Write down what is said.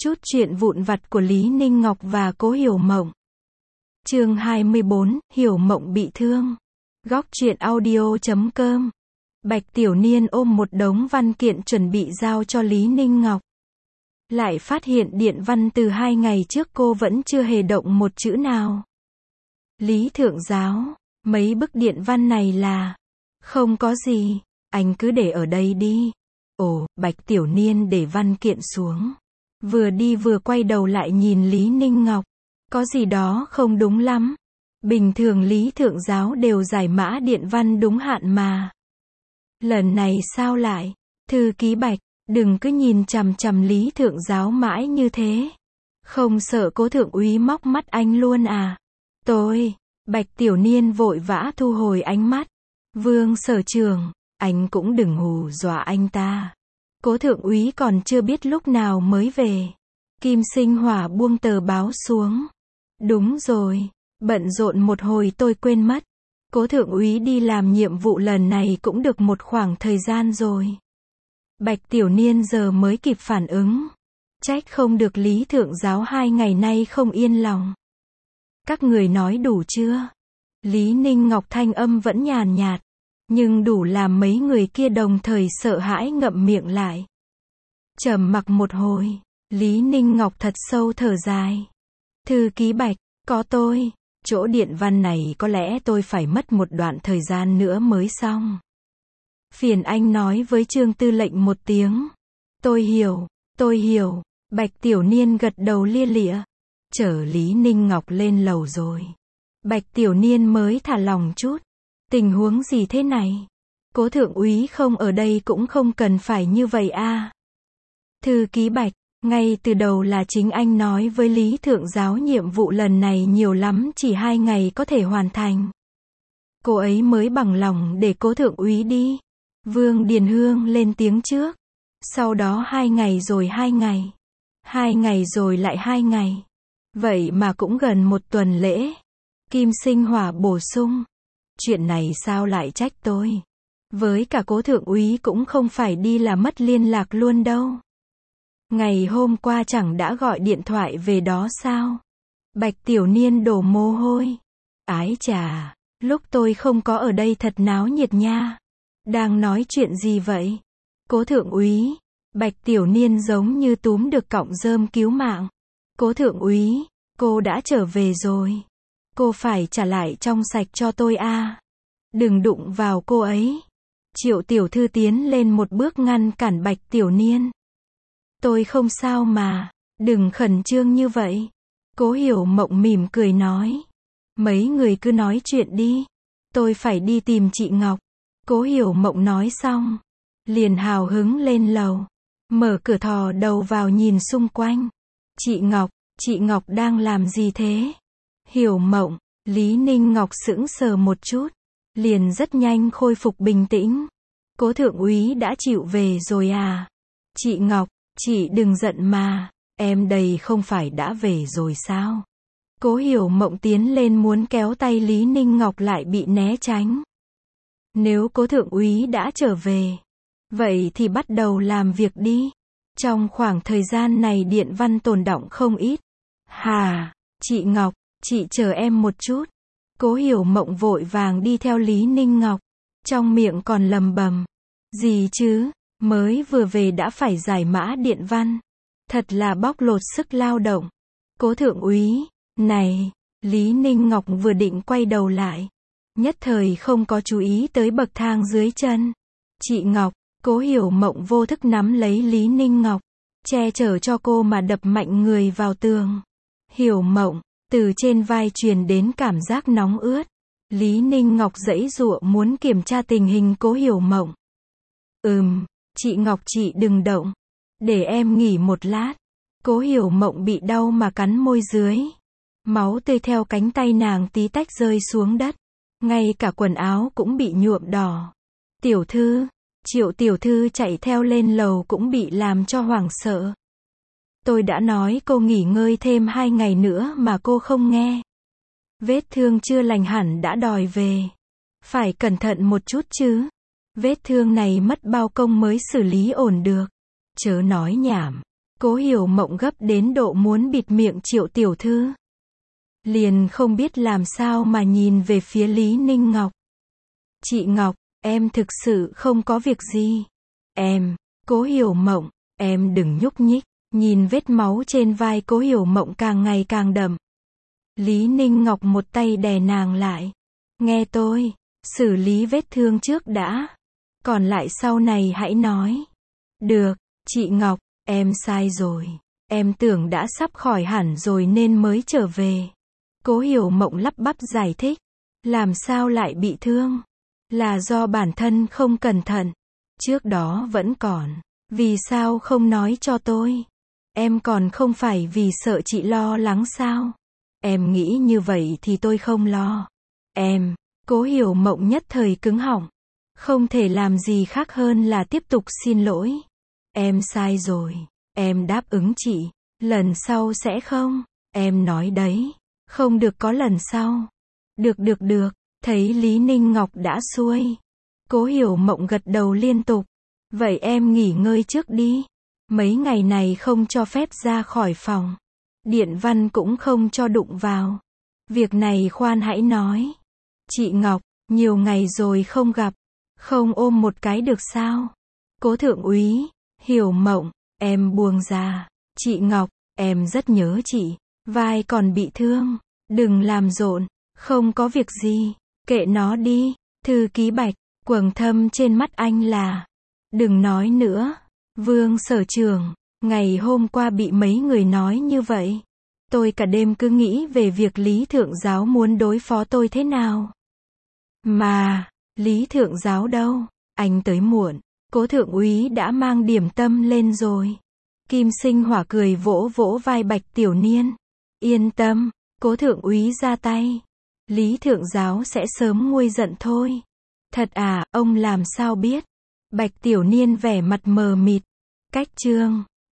Chút chuyện vụn vặt của Lý Ninh Ngọc và Cố Hiểu Mộng. Chương 24, Hiểu Mộng bị thương. Góc truyện audio.com. Bạch Tiểu Niên ôm một đống văn kiện chuẩn bị giao cho Lý Ninh Ngọc. Lại phát hiện điện văn từ 2 ngày trước cô vẫn chưa hề động một chữ nào. Lý Thượng Giáo, mấy bức điện văn này là... Không có gì, anh cứ để ở đây đi. Ồ, Bạch Tiểu Niên để văn kiện xuống. Vừa đi vừa quay đầu lại nhìn Lý Ninh Ngọc. Có gì đó không đúng lắm. Bình thường Lý Thượng Giáo đều giải mã điện văn đúng hạn mà. Lần này sao lại? Thư ký Bạch, đừng cứ nhìn chằm chằm Lý Thượng Giáo mãi như thế. Không sợ Cố thượng úy móc mắt anh luôn à? Bạch Tiểu Niên vội vã thu hồi ánh mắt. Vương Sở Trường, anh cũng đừng hù dọa anh ta. Cố thượng úy còn chưa biết lúc nào mới về. Kim Sinh Hỏa buông tờ báo xuống. Đúng rồi, bận rộn một hồi tôi quên mất. Cố thượng úy đi làm nhiệm vụ lần này cũng được một khoảng thời gian rồi. Bạch Tiểu Niên giờ mới kịp phản ứng. Trách không được Lý Thượng Giáo 2 ngày nay không yên lòng. Các người nói đủ chưa? Lý Ninh Ngọc thanh âm vẫn nhàn nhạt, nhưng đủ làm mấy người kia đồng thời sợ hãi ngậm miệng lại. Trầm mặc một hồi, Lý Ninh Ngọc thật sâu thở dài. Thư ký Bạch, có tôi, chỗ điện văn này có lẽ tôi phải mất một đoạn thời gian nữa mới xong. Phiền anh nói với Trương Tư lệnh một tiếng. Tôi hiểu. Bạch Tiểu Niên gật đầu lia lịa. Chở Lý Ninh Ngọc lên lầu rồi. Bạch Tiểu Niên mới thả lòng chút. Tình huống gì thế này? Cố thượng úy không ở đây cũng không cần phải như vậy à? Thư ký Bạch, ngay từ đầu là chính anh nói với Lý Thượng Giáo nhiệm vụ lần này nhiều lắm chỉ 2 ngày có thể hoàn thành. Cô ấy mới bằng lòng để Cố thượng úy đi. Vương Điền Hương lên tiếng trước. Sau đó 2 ngày rồi 2 ngày. 2 ngày rồi lại 2 ngày. Vậy mà cũng gần 1 tuần lễ. Kim Sinh Hỏa bổ sung. Chuyện này sao lại trách tôi? Với cả Cố thượng úy cũng không phải đi là mất liên lạc luôn đâu. Ngày hôm qua chẳng đã gọi điện thoại về đó sao? Bạch Tiểu Niên đổ mồ hôi. Ái chà, lúc tôi không có ở đây thật náo nhiệt nha. Đang nói chuyện gì vậy? Cố thượng úy. Bạch Tiểu Niên giống như túm được cọng rơm cứu mạng. Cố thượng úy, cô đã trở về rồi. Cô phải trả lại trong sạch cho tôi à. Đừng đụng vào cô ấy. Triệu tiểu thư tiến lên một bước ngăn cản Bạch Tiểu Niên. Tôi không sao mà, đừng khẩn trương như vậy. Cố Hiểu Mộng mỉm cười nói. Mấy người cứ nói chuyện đi. Tôi phải đi tìm chị Ngọc. Cố Hiểu Mộng nói xong, liền hào hứng lên lầu. Mở cửa thò đầu vào nhìn xung quanh. Chị Ngọc đang làm gì thế? Hiểu Mộng, Lý Ninh Ngọc sững sờ một chút. Liền rất nhanh khôi phục bình tĩnh. Cố thượng úy đã chịu về rồi à? Chị Ngọc, chị đừng giận mà. Em đây không phải đã về rồi sao? Cố Hiểu Mộng tiến lên muốn kéo tay Lý Ninh Ngọc lại bị né tránh. Nếu Cố thượng úy đã trở về, vậy thì bắt đầu làm việc đi. Trong khoảng thời gian này điện văn tồn đọng không ít. Hà, chị Ngọc, chị chờ em một chút. Cố Hiểu Mộng vội vàng đi theo Lý Ninh Ngọc. Trong miệng còn lầm bầm. Gì chứ, mới vừa về đã phải giải mã điện văn. Thật là bóc lột sức lao động. Cố thượng úy, này, Lý Ninh Ngọc vừa định quay đầu lại. Nhất thời không có chú ý tới bậc thang dưới chân. Chị Ngọc, Cố Hiểu Mộng vô thức nắm lấy Lý Ninh Ngọc. Che chở cho cô mà đập mạnh người vào tường. Hiểu Mộng, từ trên vai truyền đến cảm giác nóng ướt. Lý Ninh Ngọc giãy giụa muốn kiểm tra tình hình Cố Hiểu Mộng. Chị Ngọc chị đừng động. Để em nghỉ một lát. Cố Hiểu Mộng bị đau mà cắn môi dưới. Máu tươi theo cánh tay nàng tí tách rơi xuống đất. Ngay cả quần áo cũng bị nhuộm đỏ. Tiểu thư, Triệu tiểu thư chạy theo lên lầu cũng bị làm cho hoảng sợ. Tôi đã nói cô nghỉ ngơi thêm 2 ngày nữa mà cô không nghe. Vết thương chưa lành hẳn đã đòi về. Phải cẩn thận một chút chứ. Vết thương này mất bao công mới xử lý ổn được. Chớ nói nhảm. Cố Hiểu Mộng gấp đến độ muốn bịt miệng Triệu tiểu thư. Liền không biết làm sao mà nhìn về phía Lý Ninh Ngọc. Chị Ngọc, em thực sự không có việc gì. Cố Hiểu Mộng, em đừng nhúc nhích. Nhìn vết máu trên vai Cố Hiểu Mộng càng ngày càng đậm. Lý Ninh Ngọc một tay đè nàng lại. Nghe tôi, xử lý vết thương trước đã. Còn lại sau này hãy nói. Được, chị Ngọc, em sai rồi. Em tưởng đã sắp khỏi hẳn rồi nên mới trở về. Cố Hiểu Mộng lắp bắp giải thích. Làm sao lại bị thương? Là do bản thân không cẩn thận. Trước đó vẫn còn. Vì sao không nói cho tôi? Em còn không phải vì sợ chị lo lắng sao? Em nghĩ như vậy thì tôi không lo. Cố Hiểu Mộng nhất thời cứng họng. Không thể làm gì khác hơn là tiếp tục xin lỗi. Em sai rồi. Em đáp ứng chị. Lần sau sẽ không. Em nói đấy. Không được có lần sau. Được. Thấy Lý Ninh Ngọc đã xuôi. Cố Hiểu Mộng gật đầu liên tục. Vậy em nghỉ ngơi trước đi. Mấy ngày này không cho phép ra khỏi phòng. Điện văn cũng không cho đụng vào. Việc này khoan hãy nói. Chị Ngọc, nhiều ngày rồi không gặp. Không ôm một cái được sao? Cố thượng úy, Hiểu Mộng, em buông ra. Chị Ngọc, em rất nhớ chị. Vai còn bị thương. Đừng làm rộn. Không có việc gì. Kệ nó đi. Thư ký Bạch, quầng thâm trên mắt anh là. Đừng nói nữa. Vương sở trưởng, ngày hôm qua bị mấy người nói như vậy. Tôi cả đêm cứ nghĩ về việc Lý Thượng Giáo muốn đối phó tôi thế nào. Mà, Lý Thượng Giáo đâu? Anh tới muộn. Cố thượng úy đã mang điểm tâm lên rồi. Kim Sinh Hỏa cười vỗ vỗ vai Bạch Tiểu Niên. Yên tâm, Cố thượng úy ra tay. Lý Thượng Giáo sẽ sớm nguôi giận thôi. Thật à, ông làm sao biết? Bạch Tiểu Niên vẻ mặt mờ mịt. Cách chương